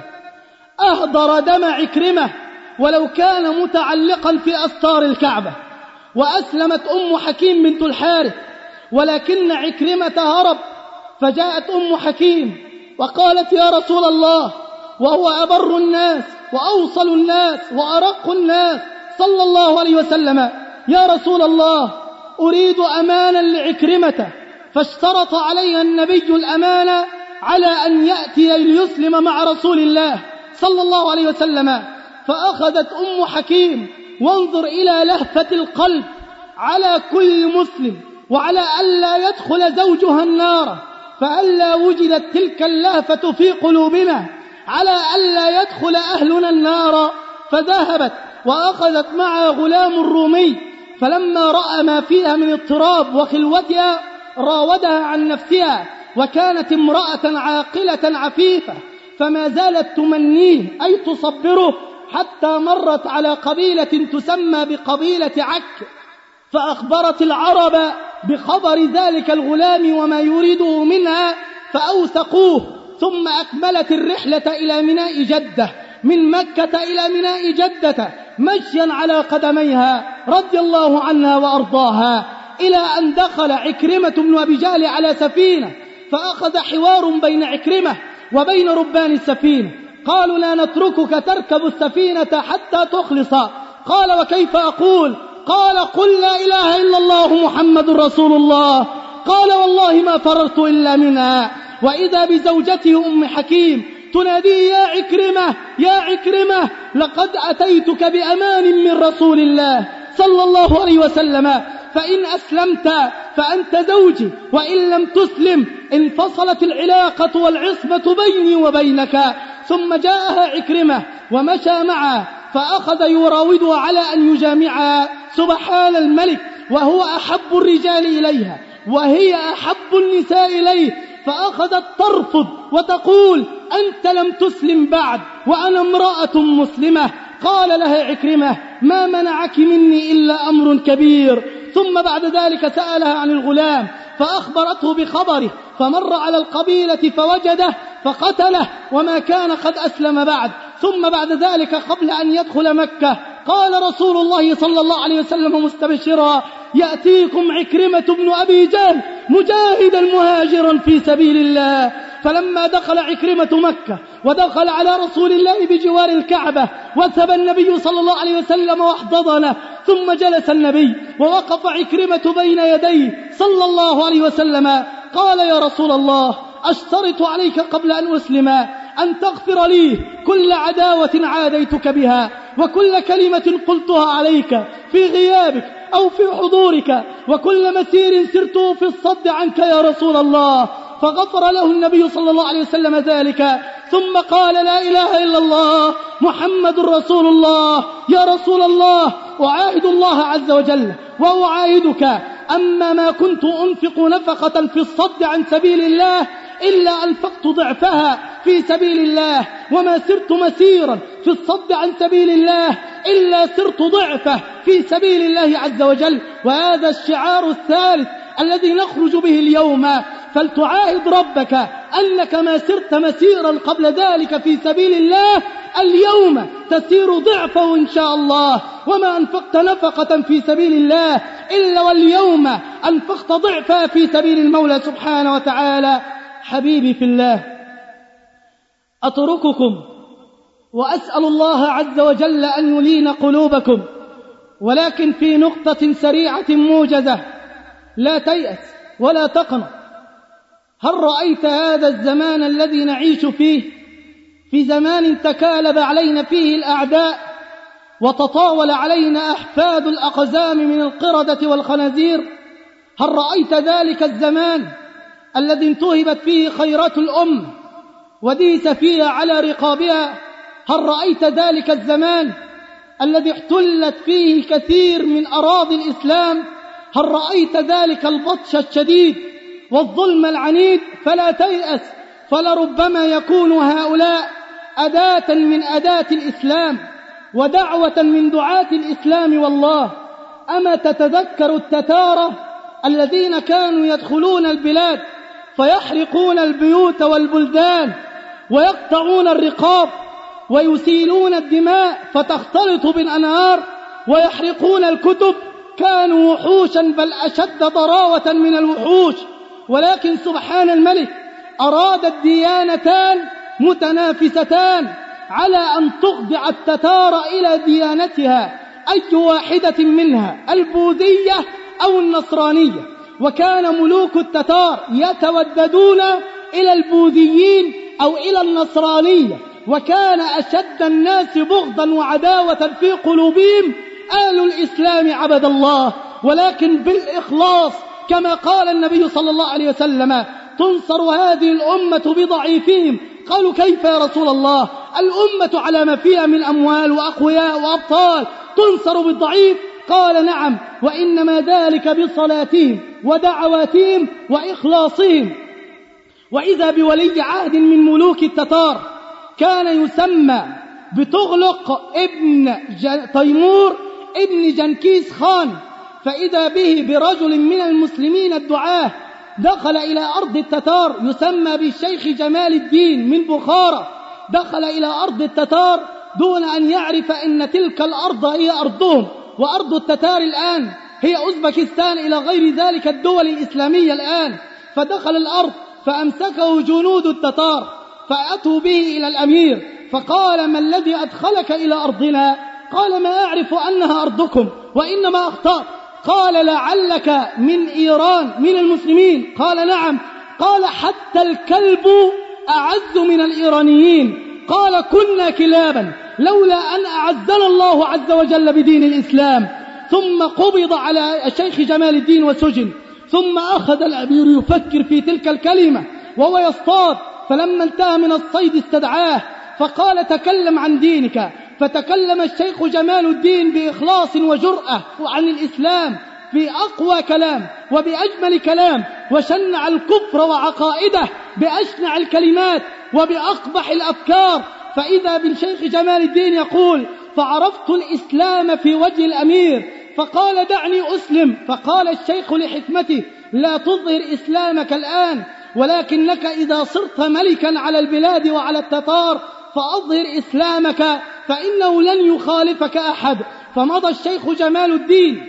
أهدر دم عكرمة ولو كان متعلقا في أستار الكعبة. وأسلمت أم حكيم بنت الحارث، ولكن عكرمة هرب. فجاءت أم حكيم وقالت: يا رسول الله، وهو أبر الناس وأوصل الناس وأرق الناس صلى الله عليه وسلم: يا رسول الله، أريد أمانا لعكرمة، فاشترط عليها النبي الأمانة على أن يأتي ليسلم مع رسول الله صلى الله عليه وسلم. فأخذت أم حكيم، وانظر إلى لهفة القلب على كل مسلم، وعلى ألا يدخل زوجها النار، فألا وجدت تلك اللهفة في قلوبنا على ألا يدخل أهلنا النار، فذهبت وأخذت معها غلام رومي، فلما رأى ما فيها من اضطراب وخلوتها راودها عن نفسها، وكانت امرأة عاقلة عفيفة، فما زالت تمنيه أي تصبره، حتى مرت على قبيلة تسمى بقبيلة عك، فأخبرت العرب بخبر ذلك الغلام وما يريده منها، فأوثقوه، ثم أكملت الرحلة إلى ميناء جدة، من مكة إلى ميناء جدة مشيا على قدميها رضي الله عنها وأرضاها، إلى أن دخل عكرمة بن أبي جهل على سفينة، فأخذ حوار بين عكرمة وبين ربان السفينة، قالوا لا نتركك تركب السفينة حتى تخلص. قال وكيف أقول؟ قال قل لا إله إلا الله محمد رسول الله. قال والله ما فررت إلا منها. وإذا بزوجته أم حكيم تنادي يا عكرمة يا عكرمة لقد أتيتك بأمان من رسول الله صلى الله عليه وسلم، فإن أسلمت فأنت زوجي، وإن لم تسلم انفصلت العلاقة والعصمة بيني وبينك. ثم جاءها عكرمة ومشى معها، فأخذ يراودها على أن يجامعها. سبحان الملك، وهو أحب الرجال إليها وهي أحب النساء إليه، فأخذت ترفض وتقول أنت لم تسلم بعد وأنا امرأة مسلمة. قال لها عكرمة ما منعك مني إلا أمر كبير. ثم بعد ذلك سألها عن الغلام فأخبرته بخبره، فمر على القبيلة فوجده فقتله وما كان قد أسلم بعد. ثم بعد ذلك قبل أن يدخل مكة قال رسول الله صلى الله عليه وسلم مستبشرا يأتيكم عكرمة بن أبي جهل مجاهدا مهاجرا في سبيل الله. فلما دخل عكرمة مكة ودخل على رسول الله بجوار الكعبة وثب النبي صلى الله عليه وسلم واحتضنه، ثم جلس النبي ووقف عكرمة بين يديه صلى الله عليه وسلم. قال يا رسول الله أشترط عليك قبل أن أسلم أن تغفر لي كل عداوة عاديتك بها وكل كلمة قلتها عليك في غيابك أو في حضورك وكل مسير سرته في الصد عنك يا رسول الله. فغفر له النبي صلى الله عليه وسلم ذلك، ثم قال لا إله إلا الله محمد رسول الله. يا رسول الله أعاهد الله عز وجل وأعاهدك أما ما كنت أنفق نفقة في الصد عن سبيل الله إلا أنفقت ضعفها في سبيل الله، وما سرت مسيرا في الصد عن سبيل الله إلا سرت ضعفه في سبيل الله عز وجل. وهذا الشعار الثالث الذي نخرج به اليوم، فلتعاهد ربك أنك ما سرت مسيرا قبل ذلك في سبيل الله اليوم تسير ضعفه إن شاء الله، وما أنفقت نفقة في سبيل الله إلا واليوم أنفقت ضعفها في سبيل المولى سبحانه وتعالى. حبيبي في الله، أترككم وأسأل الله عز وجل أن يلين قلوبكم، ولكن في نقطة سريعة موجزة، لا تيأس ولا تقنط. هل رأيت هذا الزمان الذي نعيش فيه؟ في زمان تكالب علينا فيه الأعداء وتطاول علينا أحفاد الأقزام من القردة والخنازير. هل رأيت ذلك الزمان الذي انتهبت فيه خيرات الأمة وديس فيها على رقابها؟ هل رأيت ذلك الزمان الذي احتلت فيه كثير من أراضي الإسلام؟ هل رأيت ذلك البطش الشديد والظلم العنيد؟ فلا تيأس، فلربما يكون هؤلاء أداة من أداة الإسلام ودعوة من دعاة الإسلام. والله أما تتذكر التتارة الذين كانوا يدخلون البلاد فيحرقون البيوت والبلدان ويقطعون الرقاب ويسيلون الدماء فتختلط بالأنهار ويحرقون الكتب؟ كانوا وحوشا، بل أشد ضراوة من الوحوش. ولكن سبحان الملك أراد الديانتان متنافستان على أن تخضع التتار إلى ديانتها، أي واحدة منها، البوذية أو النصرانية. وكان ملوك التتار يتوددون إلى البوذيين أو إلى النصرانية، وكان أشد الناس بغضا وعداوة في قلوبهم آل الإسلام عبد الله، ولكن بالإخلاص كما قال النبي صلى الله عليه وسلم: تنصر هذه الأمة بضعيفهم. قالوا: كيف يا رسول الله؟ الأمة على ما فيها من أموال وأقوياء وأبطال تنصر بالضعيف؟ قال: نعم، وإنما ذلك بصلاتهم ودعواتهم وإخلاصهم. وإذا بولي عهد من ملوك التتار كان يسمى بتغلق ابن تيمور ابن جنكيز خان، فإذا به برجل من المسلمين الدعاة دخل إلى أرض التتار يسمى بالشيخ جمال الدين من بخارى. دخل إلى أرض التتار دون أن يعرف أن تلك الأرض هي أرضهم، وأرض التتار الآن هي أوزبكستان إلى غير ذلك الدول الإسلامية الآن. فدخل الأرض فأمسكه جنود التتار فأتوا به إلى الأمير، فقال: ما الذي أدخلك إلى أرضنا؟ قال: ما أعرف أنها أرضكم وإنما أخطأت. قال: لعلك من إيران من المسلمين؟ قال: نعم. قال: حتى الكلب أعز من الإيرانيين. قال: كنا كلابا لولا أن أعزنا الله عز وجل بدين الإسلام. ثم قبض على الشيخ جمال الدين وسجن. ثم أخذ الأمير يفكر في تلك الكلمة وهو يصطاد، فلما انتهى من الصيد استدعاه فقال: تكلم عن دينك. فتكلم الشيخ جمال الدين بإخلاص وجرأة عن الإسلام في أقوى كلام وبأجمل كلام، وشنع الكفر وعقائده بأشنع الكلمات وبأقبح الأفكار. فإذا بالشيخ جمال الدين يقول: فعرفت الإسلام في وجه الأمير فقال: دعني أسلم. فقال الشيخ لحكمته: لا تظهر إسلامك الآن، ولكنك إذا صرت ملكا على البلاد وعلى التتار فأظهر إسلامك فإنه لن يخالفك أحد. فمضى الشيخ جمال الدين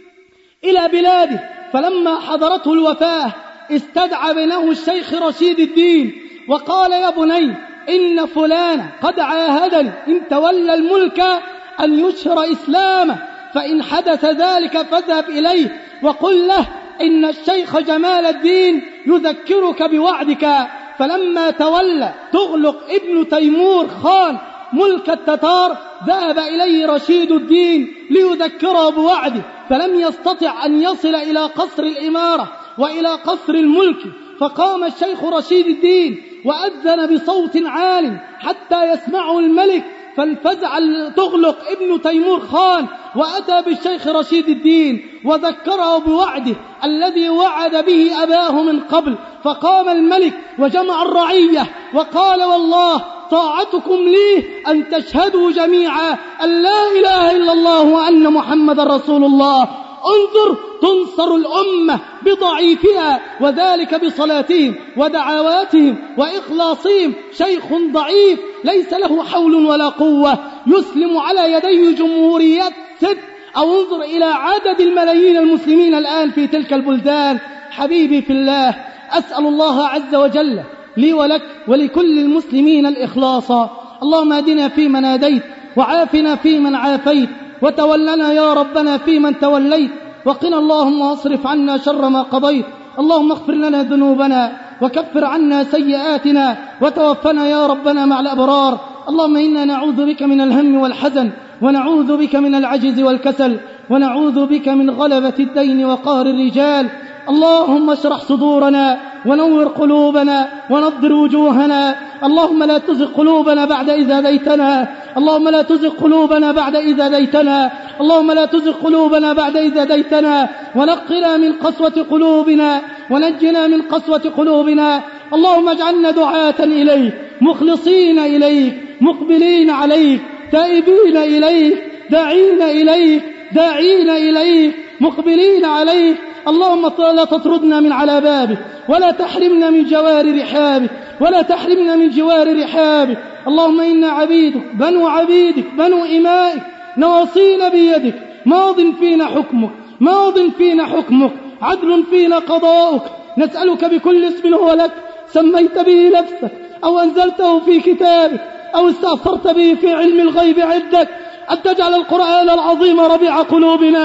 إلى بلاده، فلما حضرته الوفاة استدعى بينه الشيخ رشيد الدين وقال: يا بني، إن فلان قد عاهدني إن تولى الملك أن يشهر إسلامه، فإن حدث ذلك فاذهب إليه وقل له إن الشيخ جمال الدين يذكرك بوعدك. فلما تولى تغلق ابن تيمور خان ملك التتار ذهب إليه رشيد الدين ليذكره بوعده، فلم يستطع أن يصل إلى قصر الإمارة وإلى قصر الملك. فقام الشيخ رشيد الدين وأذن بصوت عال حتى يسمعه الملك، فانفزع تغلق ابن تيمور خان وأتى بالشيخ رشيد الدين وذكره بوعده الذي وعد به أباه من قبل. فقام الملك وجمع الرعية وقال: والله طاعتكم لي أن تشهدوا جميعا أن لا إله إلا الله وأن محمد رسول الله. انظر، تنصر الأمة بضعيفها، وذلك بصلاتهم ودعواتهم وإخلاصهم. شيخ ضعيف ليس له حول ولا قوة يسلم على يديه جمهوريات ست، أو انظر إلى عدد الملايين المسلمين الآن في تلك البلدان. حبيبي في الله، أسأل الله عز وجل لي ولك ولكل المسلمين الإخلاص. اللهم اهدنا فيمن هديت، وعافنا فيمن عافيت، وتولنا يا ربنا فيمن توليت، وقنا اللهم واصرف عنا شر ما قضيت. اللهم اغفر لنا ذنوبنا وكفر عنا سيئاتنا، وتوفنا يا ربنا مع الأبرار. اللهم إنا نعوذ بك من الهم والحزن، ونعوذ بك من العجز والكسل، ونعوذ بك من غلبة الدين وقهر الرجال. اللهم اشرح صدورنا ونور قلوبنا ونضر وجوهنا. اللهم لا تزغ قلوبنا بعد إذ هديتنا. اللهم لا تزغ قلوبنا بعد إذ هديتنا. اللهم لا تزغ قلوبنا بعد إذ هديتنا، ونقنا من قسوة قلوبنا، ونجنا من قسوة قلوبنا. اللهم اجعلنا دعاة إليك، مخلصين إليك، مقبلين عليك، تائبين إليك، داعين إليك، داعين إليك، مقبلين عليك. اللهم لا تطردنا من على بابك، ولا تحرمنا من جوار رحابك، ولا تحرمنا من جوار رحابك. اللهم إنا عبيدك بنو عبيدك بنو إمائك، نواصينا بيدك، ماض فينا حكمك، ماض فينا حكمك، عدل فينا قضاؤك. نسألك بكل اسم هو لك سميت به نفسك، أو أنزلته في كتابك، أو استأثرت به في علم الغيب عندك، أن تجعل القرآن العظيم ربيع قلوبنا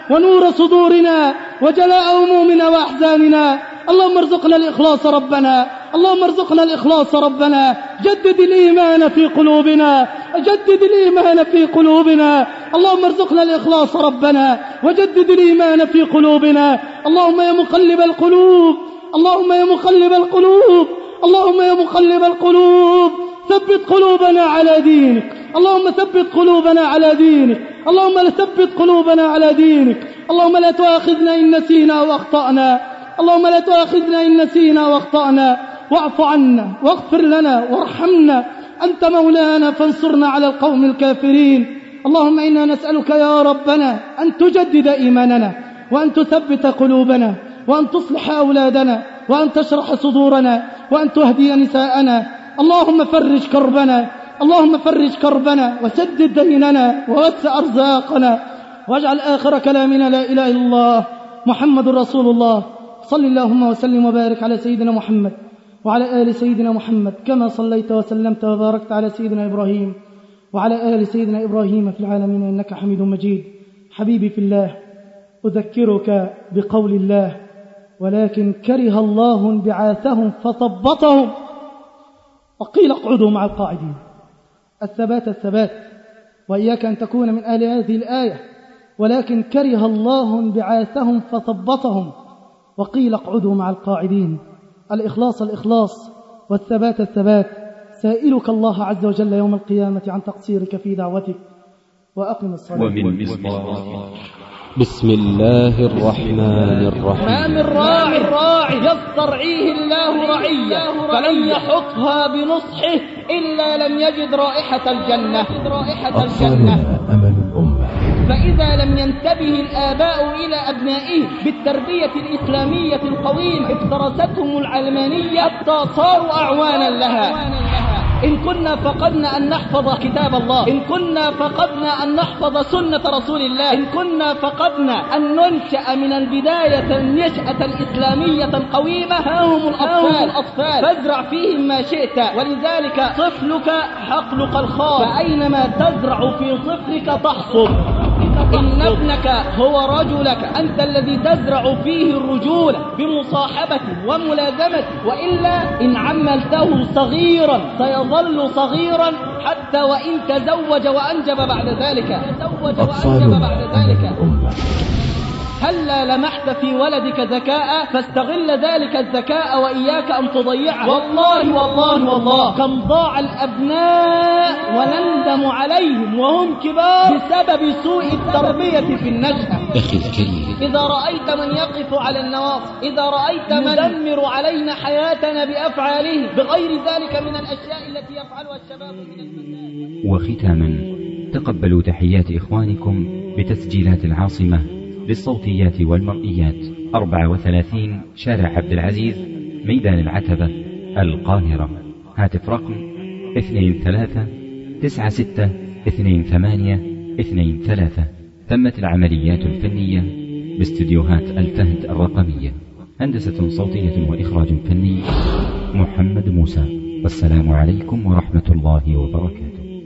ونور صدورنا وجلاء همومنا وأحزاننا. اللهم ارزقنا الإخلاص ربنا، اللهم ارزقنا الإخلاص ربنا. جدد الإيمان في قلوبنا، جدد الإيمان في قلوبنا. اللهم ارزقنا الإخلاص ربنا وجدد الإيمان في قلوبنا. اللهم يا مقلب القلوب، اللهم يا مقلب القلوب، اللهم يا مقلب القلوب ثبت قلوبنا على دينك. اللهم ثبت قلوبنا على دينك، اللهم ثبت قلوبنا على دينك. اللهم لا تؤاخذنا إن نسينا وأخطأنا، اللهم لا تؤاخذنا إن نسينا وأخطأنا. واعف عنا واغفر لنا وارحمنا، أنت مولانا فانصرنا على القوم الكافرين. اللهم إنا نسألك يا ربنا أن تجدد إيماننا، وأن تثبت قلوبنا، وأن تصلح أولادنا، وأن تشرح صدورنا، وأن تهدي نساءنا. اللهم فرج كربنا، اللهم فرج كربنا وسدد ديننا ووسع أرزاقنا، واجعل آخر كلامنا لا إله إلا الله محمد رسول الله. صل اللهم وسلم وبارك على سيدنا محمد وعلى آل سيدنا محمد، كما صليت وسلمت وباركت على سيدنا إبراهيم وعلى آل سيدنا إبراهيم في العالمين إنك حميد مجيد. حبيبي في الله، أذكرك بقول الله: ولكن كره الله انبعاثهم فثبطهم وقيل اقعدوا مع القاعدين. الثبات الثبات، وإياك أن تكون من أهل هذه الآية. ولكن كره الله انبعاثهم فثبطهم وقيل اقعدوا مع القاعدين. الإخلاص الإخلاص والثبات الثبات. سائلك الله عز وجل يوم القيامة عن تقصيرك في دعوتك. وأقم الصلاة. ومن مصباح بسم الله الرحمن الرحيم. ما من راع راع يسترعيه الله رعية فلن يحطها بنصحه إلا لم يجد رائحة الجنة. رائحة الجنة أمل الأمة. فإذا لم ينتبه الآباء إلى أبنائهم بالتربية الإسلامية القويمة افترستهم العلمانية حتى صاروا أعوانا لها. إن كنا فقدنا أن نحفظ كتاب الله، إن كنا فقدنا أن نحفظ سنة رسول الله، إن كنا فقدنا أن ننشأ من البداية النشأة الإسلامية قويمة، ها هم الأطفال فازرع فيهم ما شئت. ولذلك طفلك حقلك الخاص، فأينما تزرع في طفلك تحصد. إن ابنك هو رجلك، أنت الذي تزرع فيه الرجولة بمصاحبته وملازمته. وإلا إن عملته صغيرا سيظل صغيرا حتى وإن تزوج وأنجب بعد ذلك. تزوج وأنجب بعد ذلك. هلا لمحت في ولدك ذكاء فاستغل ذلك الذكاء وإياك أن تضيعه. والله والله والله كم ضاع الأبناء ونندم عليهم وهم كبار بسبب سوء التربية في النشأة. أخي الكريم، إذا رأيت من يقف على النواصي، إذا رأيت من يدمر علينا حياتنا بأفعاله بغير ذلك من الأشياء التي يفعلها الشباب من المسائل. وختاما، تقبلوا تحيات إخوانكم بتسجيلات العاصمة للصوتيات والمرئيات، أربعة وثلاثين شارع عبد العزيز، ميدان العتبة، القاهرة. هاتف رقم اثنين ثلاثة تسعة ستة اثنين ثمانية اثنين ثلاثة. تمت العمليات الفنية باستديوهات الفهد الرقمية. هندسة صوتية وإخراج فني محمد موسى. والسلام عليكم ورحمة الله وبركاته.